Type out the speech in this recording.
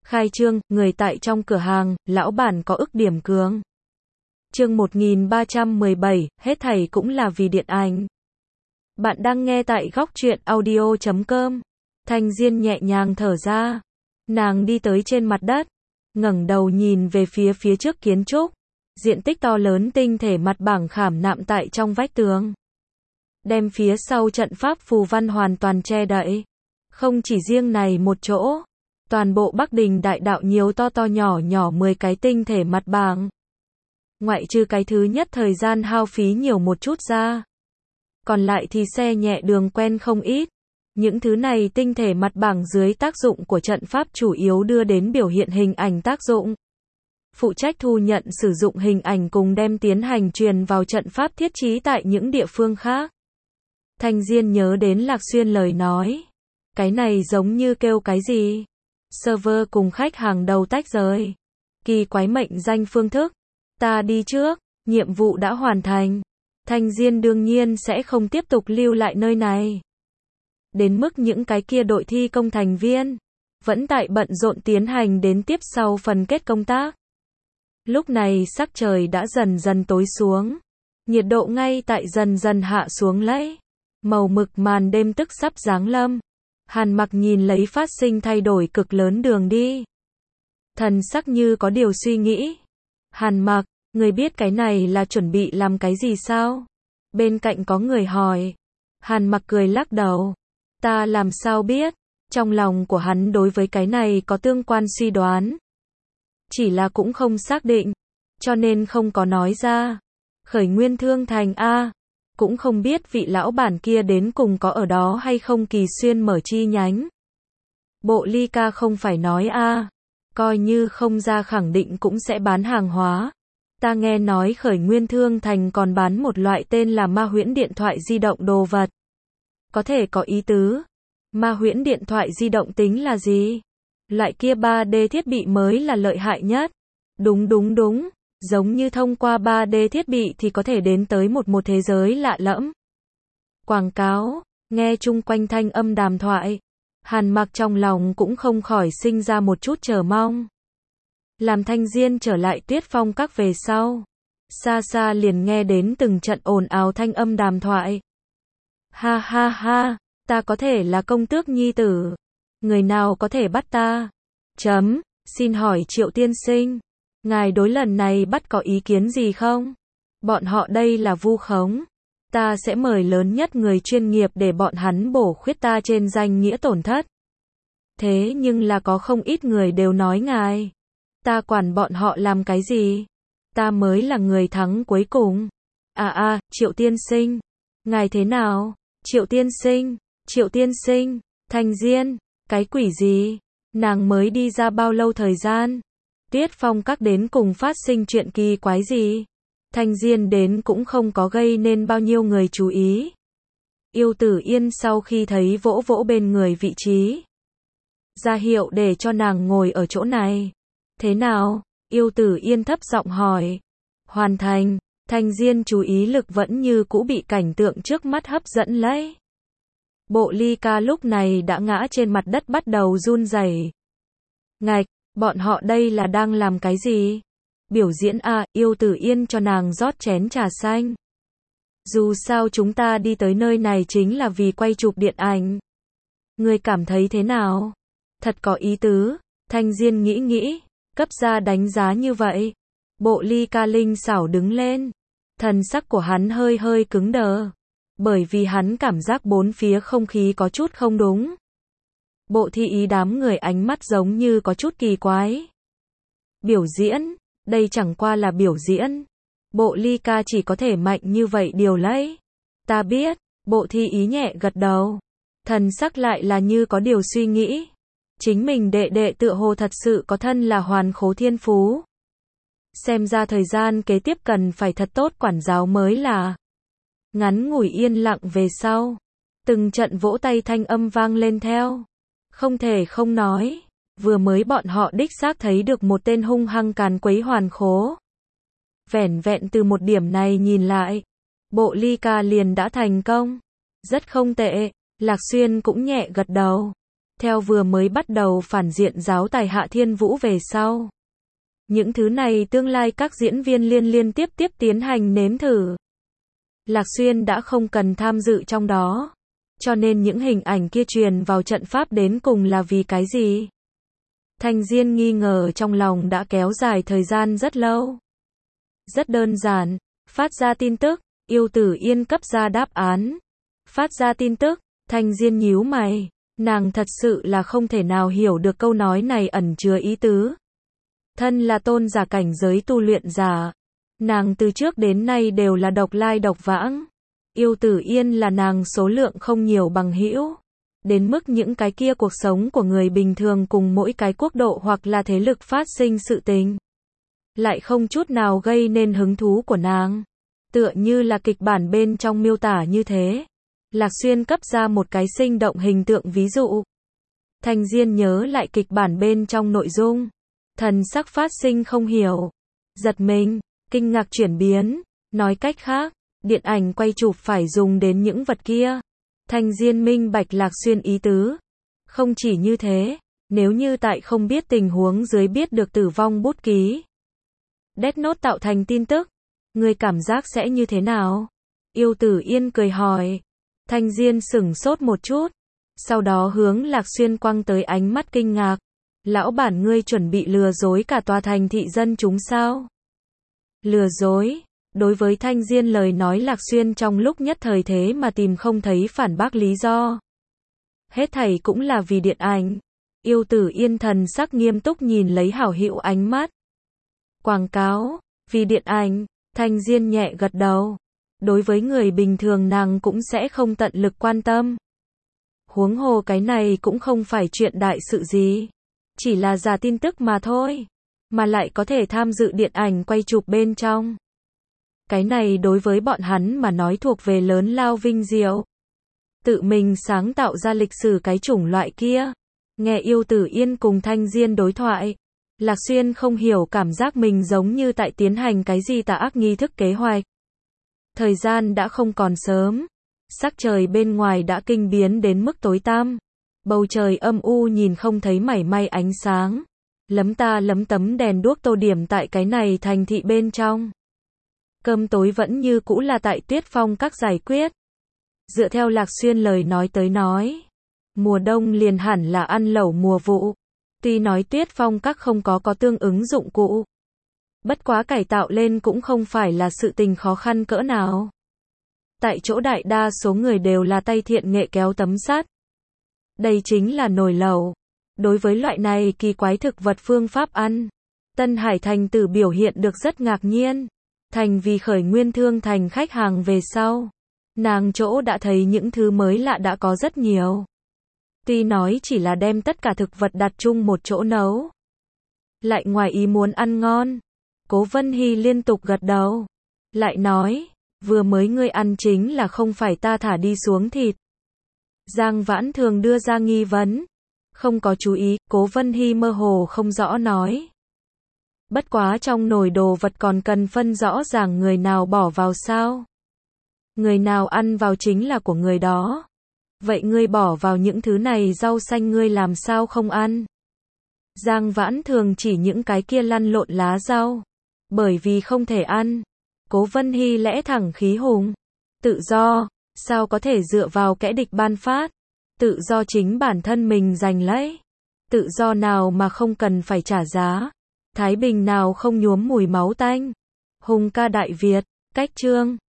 Khai trương, người tại trong cửa hàng, lão bản có ức điểm cường. Chương 1317, hết thảy cũng là vì điện ảnh. Bạn đang nghe tại góc truyện audio.com. Thanh Diên nhẹ nhàng thở ra. Nàng đi tới trên mặt đất, ngẩng đầu nhìn về phía trước kiến trúc. Diện tích to lớn tinh thể mặt bảng khảm nạm tại trong vách tường. Đem phía sau trận pháp phù văn hoàn toàn che đậy. Không chỉ riêng này một chỗ. Toàn bộ Bắc Đình đại đạo nhiều to nhỏ 10 cái tinh thể mặt bảng. Ngoại trừ cái thứ nhất thời gian hao phí nhiều một chút ra. Còn lại thì xe nhẹ đường quen không ít. Những thứ này tinh thể mặt bảng dưới tác dụng của trận pháp chủ yếu đưa đến biểu hiện hình ảnh tác dụng. Phụ trách thu nhận sử dụng hình ảnh cùng đem tiến hành truyền vào trận pháp thiết trí tại những địa phương khác. Thanh Diên nhớ đến Lạc Xuyên lời nói. Cái này giống như kêu cái gì? Server cùng khách hàng đầu tách rời. Kỳ quái mệnh danh phương thức. Ta đi trước, nhiệm vụ đã hoàn thành. Thanh Diên đương nhiên sẽ không tiếp tục lưu lại nơi này. Đến mức những cái kia đội thi công thành viên vẫn tại bận rộn tiến hành đến tiếp sau phần kết công tác. Lúc này sắc trời đã dần dần tối xuống. Nhiệt độ ngay tại dần dần hạ xuống lấy. Màu mực màn đêm tức sắp giáng lâm. Hàn Mặc nhìn lấy phát sinh thay đổi cực lớn đường đi. Thần sắc như có điều suy nghĩ. Hàn Mặc, người biết cái này là chuẩn bị làm cái gì sao? Bên cạnh có người hỏi. Hàn Mặc cười lắc đầu. Ta làm sao biết? Trong lòng của hắn đối với cái này có tương quan suy đoán. Chỉ là cũng không xác định. Cho nên không có nói ra. Khởi Nguyên Thương Thành A. Cũng không biết vị lão bản kia đến cùng có ở đó hay không Kỳ Xuyên mở chi nhánh. Bộ Ly Ca không phải nói A. Coi như không ra khẳng định cũng sẽ bán hàng hóa. Ta nghe nói Khởi Nguyên Thương Thành còn bán một loại tên là Ma Huyễn điện thoại di động đồ vật. Có thể có ý tứ. Ma Huyễn điện thoại di động tính là gì? Loại kia 3D thiết bị mới là lợi hại nhất. Đúng. Giống như thông qua 3D thiết bị thì có thể đến tới một thế giới lạ lẫm. Quảng cáo, nghe chung quanh thanh âm đàm thoại. Hàn Mặc trong lòng cũng không khỏi sinh ra một chút chờ mong. Làm Thanh Diên trở lại Tuyết Phong các về sau. Xa liền nghe đến từng trận ồn ào thanh âm đàm thoại. Ha, ta có thể là công tước nhi tử. Người nào có thể bắt ta? Xin hỏi Triệu tiên sinh. Ngài đối lần này bắt có ý kiến gì không? Bọn họ đây là vu khống. Ta sẽ mời lớn nhất người chuyên nghiệp để bọn hắn bổ khuyết ta trên danh nghĩa tổn thất. Thế nhưng là có không ít người đều nói ngài. Ta quản bọn họ làm cái gì? Ta mới là người thắng cuối cùng. Triệu tiên sinh. Ngài thế nào? Triệu tiên sinh. Thanh Diên. Cái quỷ gì? Nàng mới đi ra bao lâu thời gian? Tuyết Phong các đến cùng phát sinh chuyện kỳ quái gì? Thanh Diên đến cũng không có gây nên bao nhiêu người chú ý. Yêu Tử Yên sau khi thấy vỗ bên người vị trí. Ra hiệu để cho nàng ngồi ở chỗ này. Thế nào? Yêu Tử Yên thấp giọng hỏi. Hoàn thành. Thanh Diên chú ý lực vẫn như cũ bị cảnh tượng trước mắt hấp dẫn lấy. Bộ Ly Ca lúc này đã ngã trên mặt đất bắt đầu run rẩy. Ngạch, bọn họ đây là đang làm cái gì? Biểu diễn à? Yêu Tử Yên cho nàng rót chén trà xanh. Dù sao chúng ta đi tới nơi này chính là vì quay chụp điện ảnh. Ngươi cảm thấy thế nào? Thật có ý tứ. Thanh Diên nghĩ, cấp ra đánh giá như vậy. Bộ Ly Ca linh xảo đứng lên. Thần sắc của hắn hơi cứng đờ. Bởi vì hắn cảm giác bốn phía không khí có chút không đúng. Bộ thi ý đám người ánh mắt giống như có chút kỳ quái. Biểu diễn, đây chẳng qua là biểu diễn. Bộ Ly Ca chỉ có thể mạnh như vậy điều lấy. Ta biết, bộ thi ý nhẹ gật đầu. Thần sắc lại là như có điều suy nghĩ. Chính mình đệ tựa hồ thật sự có thân là hoàn khố thiên phú. Xem ra thời gian kế tiếp cần phải thật tốt quản giáo mới là. Ngắn ngủi yên lặng về sau. Từng trận vỗ tay thanh âm vang lên theo. Không thể không nói. Vừa mới bọn họ đích xác thấy được một tên hung hăng càn quấy hoàn khố. Vẻn vẹn từ một điểm này nhìn lại. Bộ Ly Ca liền đã thành công. Rất không tệ. Lạc Xuyên cũng nhẹ gật đầu. theo vừa mới bắt đầu phản diện giáo tài Hạ Thiên Vũ về sau. Những thứ này tương lai các diễn viên liên tiếp tiến hành nếm thử. Lạc Xuyên đã không cần tham dự trong đó. Cho nên những hình ảnh kia truyền vào trận pháp đến cùng là vì cái gì? Thanh Diên nghi ngờ trong lòng đã kéo dài thời gian rất lâu. Rất đơn giản, phát ra tin tức, Yêu Tử Yên cấp ra đáp án. Phát ra tin tức, Thanh Diên nhíu mày, nàng thật sự là không thể nào hiểu được câu nói này ẩn chứa ý tứ. Thân là tôn giả cảnh giới tu luyện giả, nàng từ trước đến nay đều là độc lai độc vãng. Yêu Tử Yên là nàng số lượng không nhiều bằng hữu. Đến mức những cái kia cuộc sống của người bình thường cùng mỗi cái quốc độ hoặc là thế lực phát sinh sự tình, lại không chút nào gây nên hứng thú của nàng. Tựa như là kịch bản bên trong miêu tả như thế. Lạc Xuyên cấp ra một cái sinh động hình tượng ví dụ. Thanh Diên nhớ lại kịch bản bên trong nội dung. Thần sắc phát sinh không hiểu. Giật mình, kinh ngạc chuyển biến. Nói cách khác, điện ảnh quay chụp phải dùng đến những vật kia. Thanh Diên minh bạch Lạc Xuyên ý tứ. Không chỉ như thế, nếu như tại không biết tình huống dưới biết được tử vong bút ký Death Note tạo thành tin tức, người cảm giác sẽ như thế nào? Yêu Tử Yên cười hỏi. Thanh Diên sửng sốt một chút, sau đó hướng Lạc Xuyên quăng tới ánh mắt kinh ngạc. Lão bản ngươi chuẩn bị lừa dối cả tòa thành thị dân chúng sao? Lừa dối? Đối với Thanh Diên lời nói Lạc Xuyên trong lúc nhất thời thế mà tìm không thấy phản bác lý do. Hết thảy cũng là vì điện ảnh. Yêu Tử Yên thần sắc nghiêm túc nhìn lấy hảo hữu ánh mắt. Quảng cáo, vì điện ảnh, Thanh Diên nhẹ gật đầu. Đối với người bình thường nàng cũng sẽ không tận lực quan tâm. Huống hồ cái này cũng không phải chuyện đại sự gì. Chỉ là giả tin tức mà thôi. Mà lại có thể tham dự điện ảnh quay chụp bên trong. Cái này đối với bọn hắn mà nói thuộc về lớn lao vinh diệu. Tự mình sáng tạo ra lịch sử cái chủng loại kia. Nghe Yêu Tử Yên cùng Thanh Diên đối thoại. Lạc Xuyên không hiểu cảm giác mình giống như tại tiến hành cái gì tà ác nghi thức kế hoạch. Thời gian đã không còn sớm. Sắc trời bên ngoài đã kinh biến đến mức tối tăm. Bầu trời âm u nhìn không thấy mảy may ánh sáng. Lấm ta lấm tấm đèn đuốc tô điểm tại cái này thành thị bên trong. Cơm tối vẫn như cũ là tại Tuyết Phong Các giải quyết. Dựa theo Lạc Xuyên lời nói tới nói, mùa đông liền hẳn là ăn lẩu mùa vụ. Tuy nói Tuyết Phong Các không có tương ứng dụng cụ, bất quá cải tạo lên cũng không phải là sự tình khó khăn cỡ nào. Tại chỗ đại đa số người đều là tay thiện nghệ kéo tấm sắt. Đây chính là nồi lẩu. Đối với loại này kỳ quái thực vật phương pháp ăn, Tân Hải Thành Tử biểu hiện được rất ngạc nhiên. Thành vì khởi nguyên thương thành khách hàng về sau, nàng chỗ đã thấy những thứ mới lạ đã có rất nhiều. Tuy nói chỉ là đem tất cả thực vật đặt chung một chỗ nấu, lại ngoài ý muốn ăn ngon. Cố Vân Hy liên tục gật đầu, lại nói, vừa mới ngươi ăn chính là không phải ta thả đi xuống thịt. Giang Vãn Thường đưa ra nghi vấn, không có chú ý, Cố Vân Hy mơ hồ không rõ nói. Bất quá trong nồi đồ vật còn cần phân rõ ràng người nào bỏ vào sao. Người nào ăn vào chính là của người đó. Vậy ngươi bỏ vào những thứ này rau xanh ngươi làm sao không ăn? Giang Vãn Thường chỉ những cái kia lăn lộn lá rau. Bởi vì không thể ăn. Cố Vân Hy lẽ thẳng khí hùng. Tự do, sao có thể dựa vào kẻ địch ban phát? Tự do chính bản thân mình giành lấy. Tự do nào mà không cần phải trả giá? Thái bình nào không nhuốm mùi máu tanh? Hùng ca Đại Việt, cách chương